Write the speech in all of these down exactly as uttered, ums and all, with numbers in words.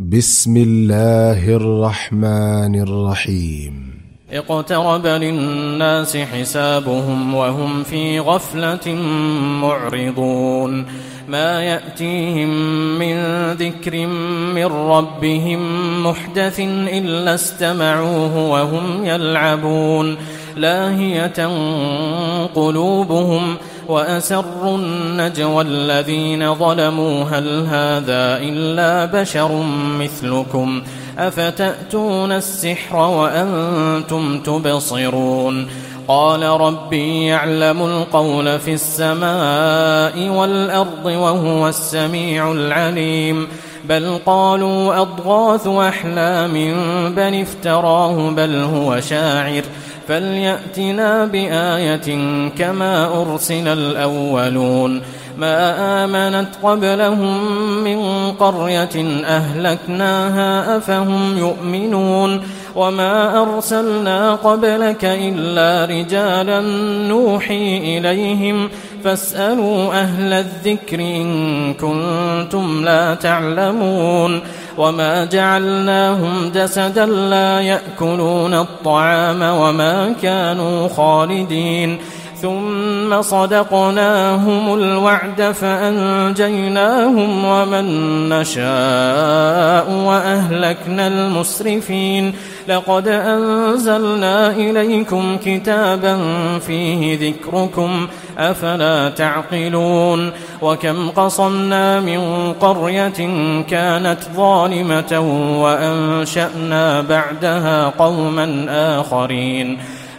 بسم الله الرحمن الرحيم اقترب للناس حسابهم وهم في غفلة معرضون ما يأتيهم من ذكر من ربهم محدث إلا استمعوه وهم يلعبون لاهية قلوبهم وأسروا النجوى الذين ظلموا هل هذا إلا بشر مثلكم أفتأتون السحر وأنتم تبصرون قال ربي يعلم القول في السماء والأرض وهو السميع العليم بل قالوا أضغاث أحلام بل افتراه بل هو شاعر فليأتنا بآية كما أرسل الأولون ما آمنت قبلهم من قرية أهلكناها أفهم يؤمنون وما أرسلنا قبلك إلا رجالا نوحي إليهم فاسألوا أهل الذكر إن كنتم لا تعلمون وما جعلناهم جسدا لا يأكلون الطعام وما كانوا خالدين ثم صدقناهم الوعد فأنجيناهم ومن نشاء وأهلكنا المسرفين لقد أنزلنا إليكم كتابا فيه ذكركم أفلا تعقلون وكم قصمنا من قرية كانت ظالمة وأنشأنا بعدها قوما آخرين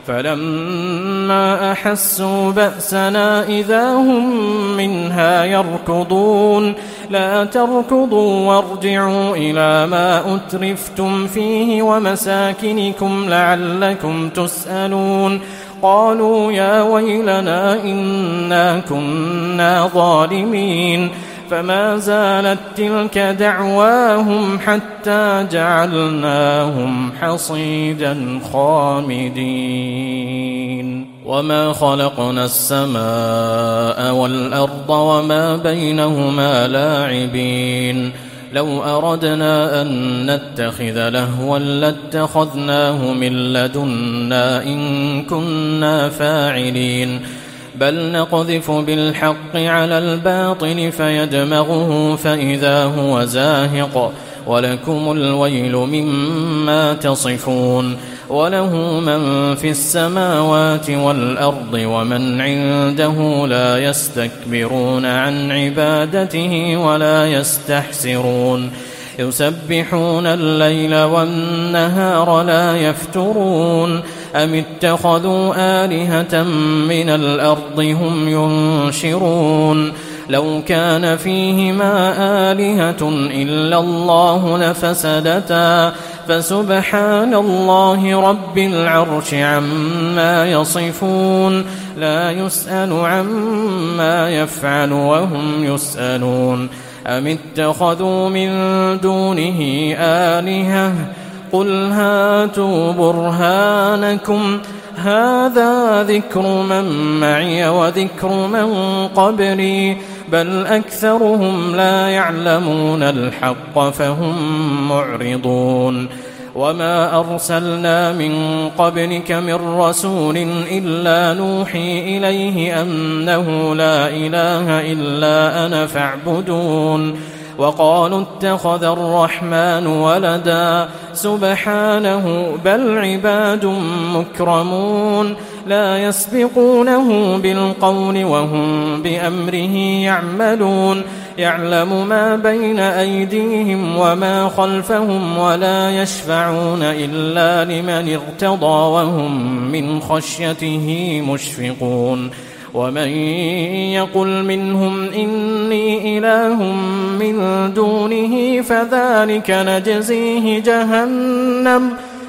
فلما أحسوا بأسنا إذا هم منها يركضون لا تركضوا وارجعوا إلى ما أترفتم فيه ومساكنكم لعلكم تسألون قالوا يا ويلنا إنا كنا ظالمين فما زالت تلك دعواهم حتى جعلناهم حصيدا خامدين وما خلقنا السماء والأرض وما بينهما لاعبين لو أردنا أن نتخذ لهوا لاتخذناه من لدنا إن كنا فاعلين بل نقذف بالحق على الباطل فيدمغه فإذا هو زاهق ولكم الويل مما تصفون وله من في السماوات والأرض ومن عنده لا يستكبرون عن عبادته ولا يستحسرون يسبحون الليل والنهار لا يفترون أم اتخذوا آلهة من الأرض هم ينشرون لو كان فيهما آلهة إلا الله لفسدتا فسبحان الله رب العرش عما يصفون لا يسأل عما يفعل وهم يسألون أم اتخذوا من دونه آلهة قل هاتوا برهانكم هذا ذكر من معي وذكر من قبلي بل أكثرهم لا يعلمون الحق فهم معرضون وما أرسلنا من قبلك من رسول إلا نوحي إليه أنه لا إله إلا أنا فاعبدون وقالوا اتخذ الرحمن ولدا سبحانه بل عباد مكرمون لا يسبقونه بالقول وهم بأمره يعملون يعلم ما بين أيديهم وما خلفهم ولا يشفعون إلا لمن ارتضى وهم من خشيته مشفقون ومن يقل منهم إني إله من دونه فذلك نجزيه جهنم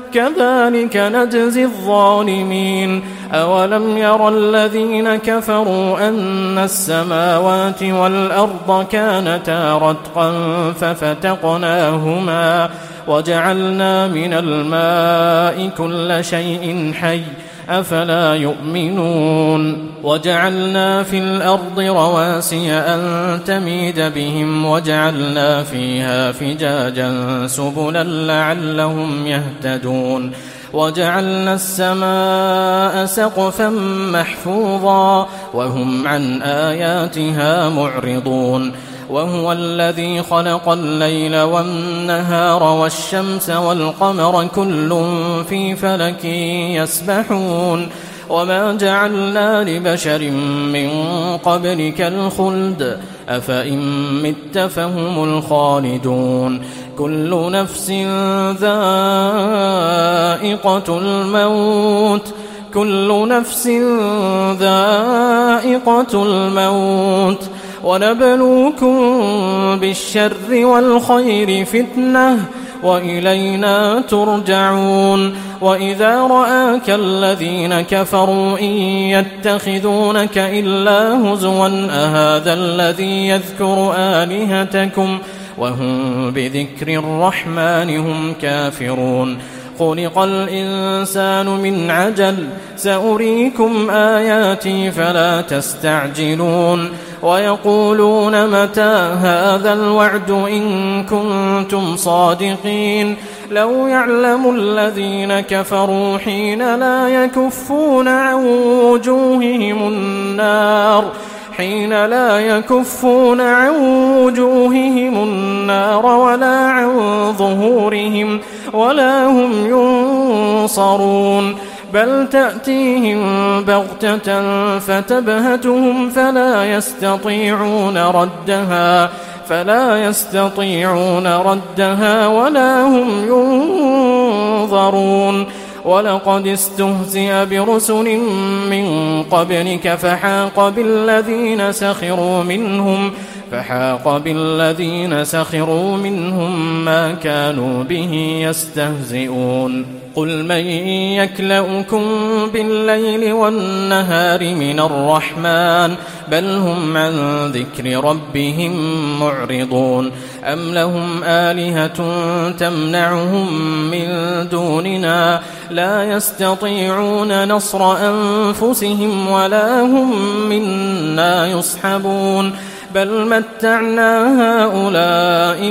كذلك نجزي الظالمين أولم ير الذين كفروا أن السماوات والأرض كانتا رتقا ففتقناهما وجعلنا من الماء كل شيء حي أفلا يؤمنون وجعلنا في الأرض رواسي أن تميد بهم وجعلنا فيها فجاجا سبلا لعلهم يهتدون وجعلنا السماء سقفا محفوظا وهم عن آياتها معرضون وهو الذي خلق الليل والنهار والشمس والقمر كل في فلك يسبحون وما جعلنا لبشر من قبلك الخلد أفإن مت فهم الخالدون كل نفس ذائقة الموت كل نفس ذائقة الموت ونبلوكم بالشر والخير فتنة وإلينا ترجعون وإذا رآك الذين كفروا إن يتخذونك إلا هزوا أهذا الذي يذكر آلهتكم وهم بذكر الرحمن هم كافرون خلق الإنسان من عجل سأريكم آياتي فلا تستعجلون ويقولون متى هذا الوعد إن كنتم صادقين لو يعلم الذين كفروا حين لا يكفون عن وجوههم النار حين لا يكفون عن وجوههم النار ولا عن ظهورهم ولا هم ينصرون بل تأتيهم بغتة فتبهتهم فلا يستطيعون ردها فلا يستطيعون ردها ولا هم ينظرون ولقد استهزئ برسل من قبلك فحاق بالذين سخروا منهم فحاق بالذين سخروا منهم ما كانوا به يستهزئون قل من يكلؤكم بالليل والنهار من الرحمن بل هم عن ذكر ربهم معرضون أم لهم آلهة تمنعهم من دوننا لا يستطيعون نصر أنفسهم ولا هم منا يصحبون بل متعنا هؤلاء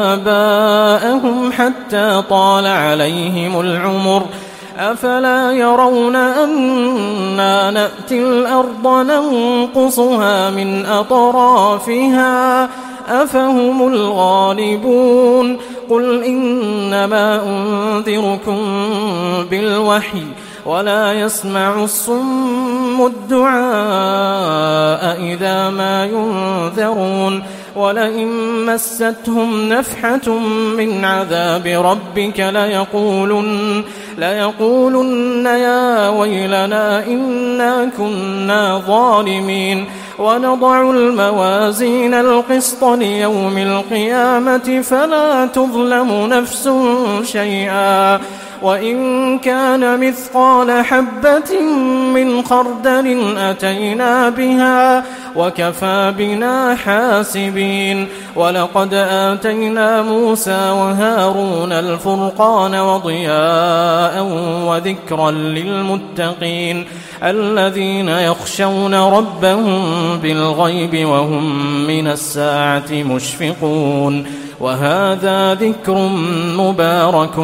وآباءهم حتى طال عليهم العمر أفلا يرون أنا نأتي الأرض ننقصها من أطرافها أفهم الغالبون قل إنما أنذركم بالوحي ولا يسمع الصم الدعاء إذا ما ينذرون ولئن مستهم نفحة من عذاب ربك ليقولن, ليقولن يا ويلنا إنا كنا ظالمين ونضع الموازين القسط ليوم القيامة فلا تظلم نفس شيئا وإن كان مثقال حبة من خردل أتينا بها وكفى بنا حاسبين ولقد آتينا موسى وهارون الفرقان وضياء وذكرا للمتقين الذين يخشون ربهم بالغيب وهم من الساعة مشفقون وهذا ذكر مبارك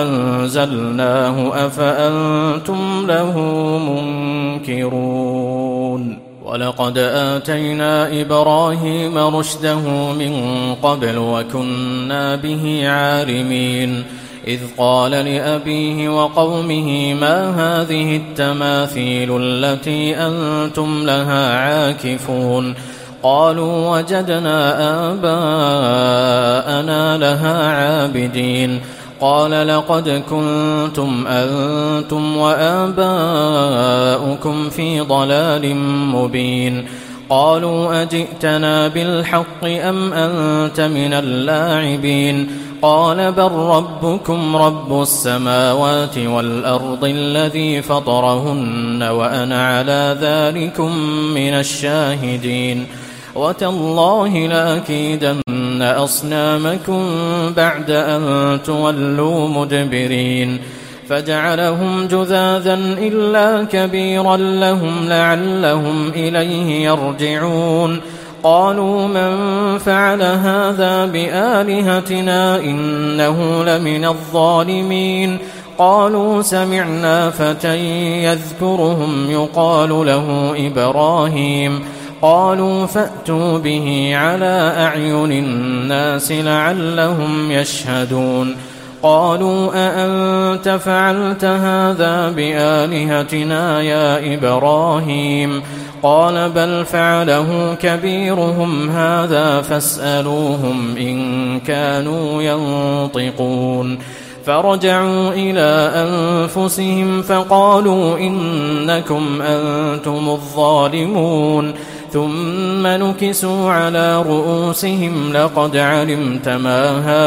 أنزلناه أفأنتم له منكرون ولقد آتينا إبراهيم رشده من قبل وكنا به عالمين إذ قال لأبيه وقومه ما هذه التماثيل التي أنتم لها عاكفون قالوا وجدنا آباءنا لها عابدين قال لقد كنتم أنتم وآباؤكم في ضلال مبين قالوا أجئتنا بالحق أم أنت من اللاعبين قال بل ربكم رب السماوات والأرض الذي فطرهن وأنا على ذلكم من الشاهدين وتالله لأكيدن أصنامكم بعد أن تولوا مدبرين فجعلهم جذاذا إلا كبيرا لهم لعلهم إليه يرجعون قالوا من فعل هذا بآلهتنا إنه لمن الظالمين قالوا سمعنا فتى يذكرهم يقال له إبراهيم قالوا فأتوا به على أعين الناس لعلهم يشهدون قالوا أأنت فعلت هذا بآلهتنا يا إبراهيم قال بل فعله كبيرهم هذا فاسألوهم إن كانوا ينطقون فرجعوا إلى أنفسهم فقالوا إنكم أنتم الظالمون ثم نكسوا على رؤوسهم لقد علمت ما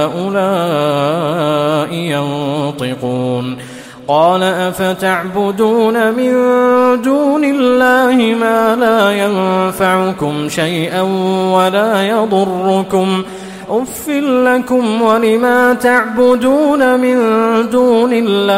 هؤلاء ينطقون قال أفتعبدون من دون الله ما لا ينفعكم شيئا ولا يضركم أف لكم ولما تعبدون من دون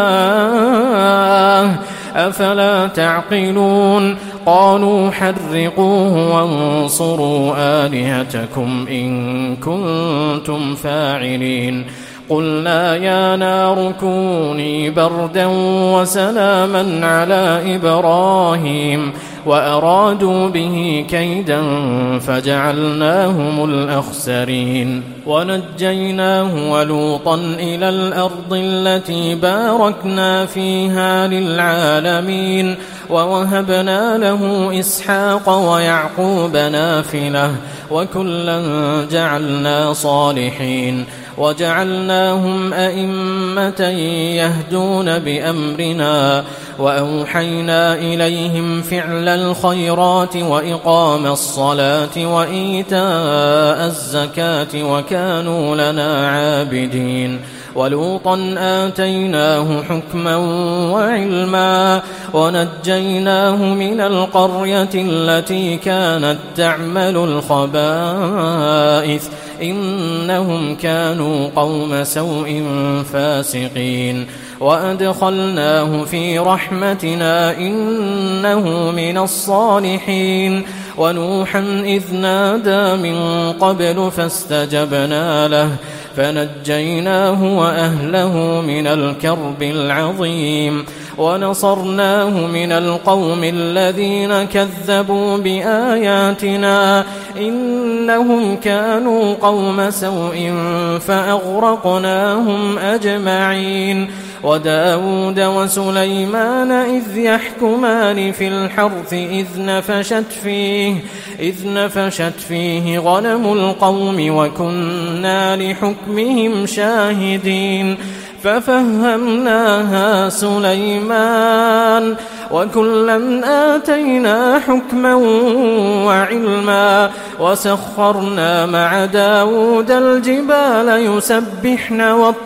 الله أفلا تعقلون قالوا حرقوه وانصروا آلهتكم إن كنتم فاعلين قلنا يا نار كوني بردا وسلاما على إبراهيم وأرادوا به كيدا فجعلناهم الأخسرين ونجيناه ولوطا إلى الأرض التي باركنا فيها للعالمين ووهبنا له إسحاق ويعقوب نافلة وكلا جعلنا صالحين وجعلناهم أئمة يهدون بأمرنا وأوحينا إليهم فعل الخيرات وإقام الصلاة وإيتاء الزكاة وكانوا لنا عابدين ولوطا آتيناه حكما وعلما ونجيناه من القرية التي كانت تعمل الخبائث إنهم كانوا قوم سوء فاسقين وأدخلناه في رحمتنا إنه من الصالحين ونوحا إذ نادى من قبل فاستجبنا له فنجيناه وأهله من الكرب العظيم ونصرناه من القوم الذين كذبوا بآياتنا إنهم كانوا قوم سوء فأغرقناهم أجمعين وداود وسليمان إذ يحكمان في الحرث إذ نفشت فيه إذ نفشت فيه غنم القوم وكنا لحكمهم شاهدين ففهمناها سليمان وكلا آتينا حكما وعلما وسخرنا مع داود الجبال يسبحن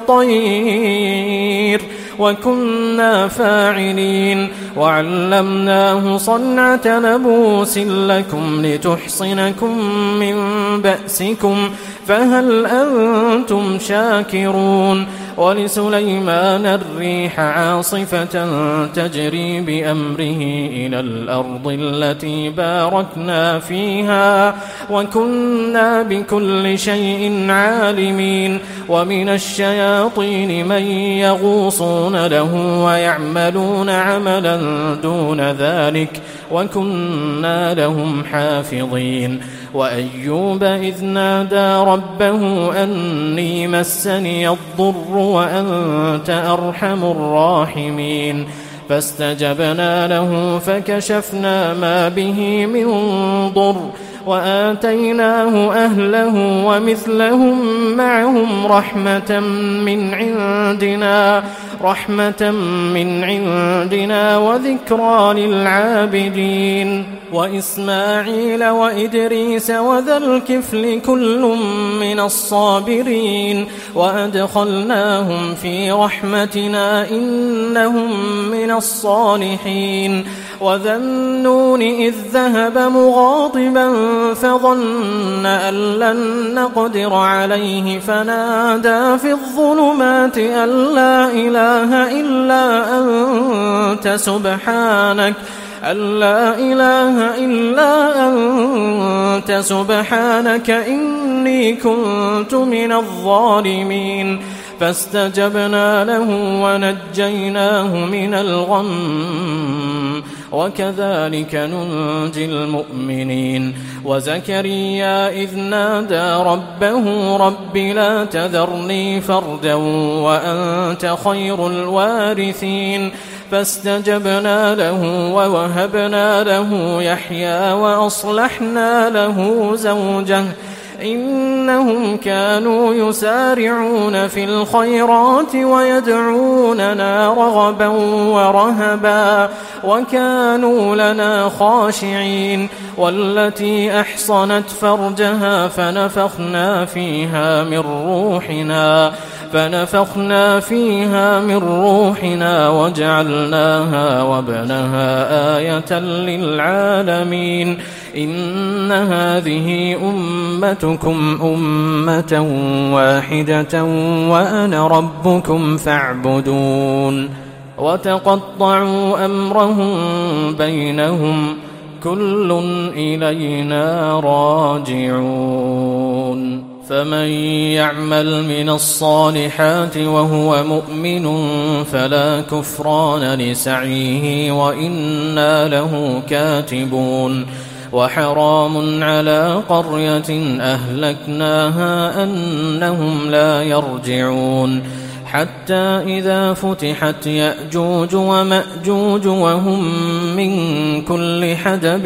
والطير وكنا فاعلين وعلمناه صنعة لبوس لكم لتحصنكم من بأسكم فهل أنتم شاكرون ولسليمان الريح عاصفة تجري بأمره إلى الأرض التي باركنا فيها وكنا بكل شيء عالمين ومن الشياطين من يغوصون له ويعملون عملا دون ذلك وكنا لهم حافظين وأيوب إذ نادى ربه أني مسني الضر وأنت أرحم الراحمين فاستجبنا له فكشفنا ما به من ضر وآتيناه أهله ومثلهم معهم رحمة من عندنا رحمة من عندنا وذكرى للعابدين وإسماعيل وإدريس وذا الكفل كل من الصابرين وأدخلناهم في رحمتنا إنهم من الصالحين وذا النون إذ ذهب مغاضبا فظن أن لن نقدر عليه فنادى في الظلمات الظلمات أن لا إله إلا أنت سبحانك أن لا إله إلا أنت سبحانك إني كنت من الظالمين فاستجبنا له ونجيناه من الغم وكذلك ننجي المؤمنين وزكريا إذ نادى ربه رب لا تذرني فردا وأنت خير الوارثين فاستجبنا له ووهبنا له يحيى وأصلحنا له زوجه إنهم كانوا يسارعون في الخيرات ويدعوننا رغبا ورهبا وكانوا لنا خاشعين والتي أحصنت فرجها فنفخنا فيها من روحنا فنفخنا فيها من روحنا وجعلناها وابنها آية للعالمين إن هذه أمتكم أمة واحدة وأنا ربكم فاعبدون وتقطعوا أمرهم بينهم كل إلينا راجعون فمن يعمل من الصالحات وهو مؤمن فلا كفران لسعيه وإنا له كاتبون وحرام على قرية أهلكناها أنهم لا يرجعون حتى إذا فتحت يأجوج ومأجوج وهم من كل حدب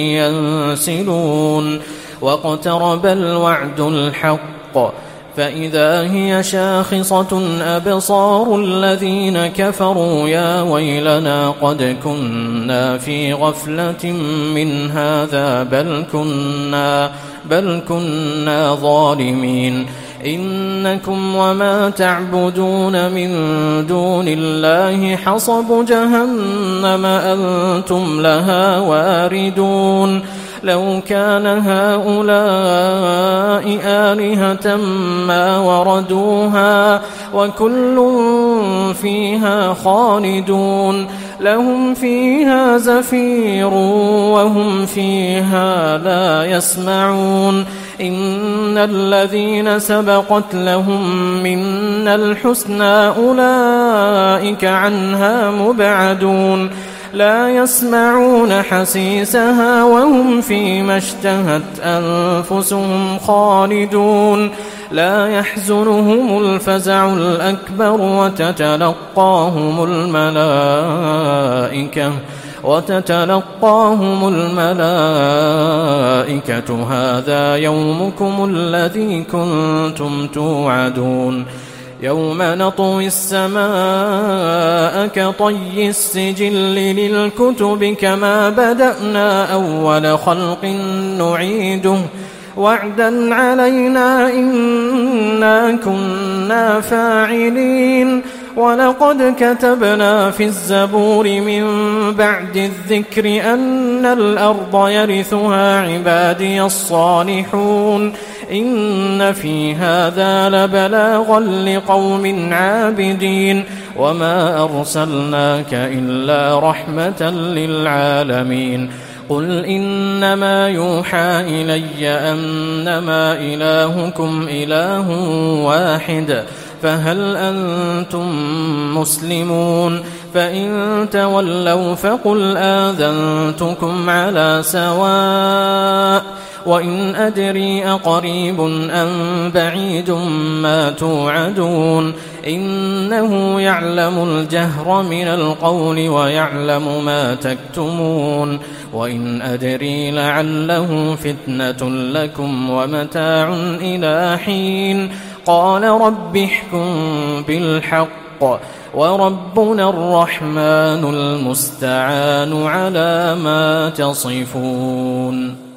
ينسلون واقترب الوعد الحق فإذا هي شاخصة أبصار الذين كفروا يا ويلنا قد كنا في غفلة من هذا بل كنا بل كنا ظالمين إنكم وما تعبدون من دون الله حصب جهنم أنتم لها واردون لو كان هؤلاء آلهة ما وردوها وكل فيها خالدون لهم فيها زفير وهم فيها لا يسمعون إن الذين سبقت لهم منا الحسنى أولئك عنها مبعدون لا يسمعون حسيسها وهم فيما اشتهت أنفسهم خالدون لا يحزنهم الفزع الأكبر وتتلقاهم الملائكة وتتلقاهم الملائكة هذا يومكم الذي كنتم توعدون يوم نطوي السماء كطي السجل للكتب كما بدأنا أول خلق نعيده وعدا علينا إنا كنا فاعلين ولقد كتبنا في الزبور من بعد الذكر أن الأرض يرثها عبادي الصالحون إن في هذا لبلاغا لقوم عابدين وما أرسلناك إلا رحمة للعالمين قل إنما يوحى إلي أنما إلهكم إله واحد فهل أنتم مسلمون فإن تولوا فقل آذنتكم على سواء وإن أدري أقريب أم بعيد ما توعدون إنه يعلم الجهر من القول ويعلم ما تكتمون وإن أدري لعله فتنة لكم ومتاع إلى حين قال رب احكم بالحق وربنا الرحمن المستعان على ما تصفون.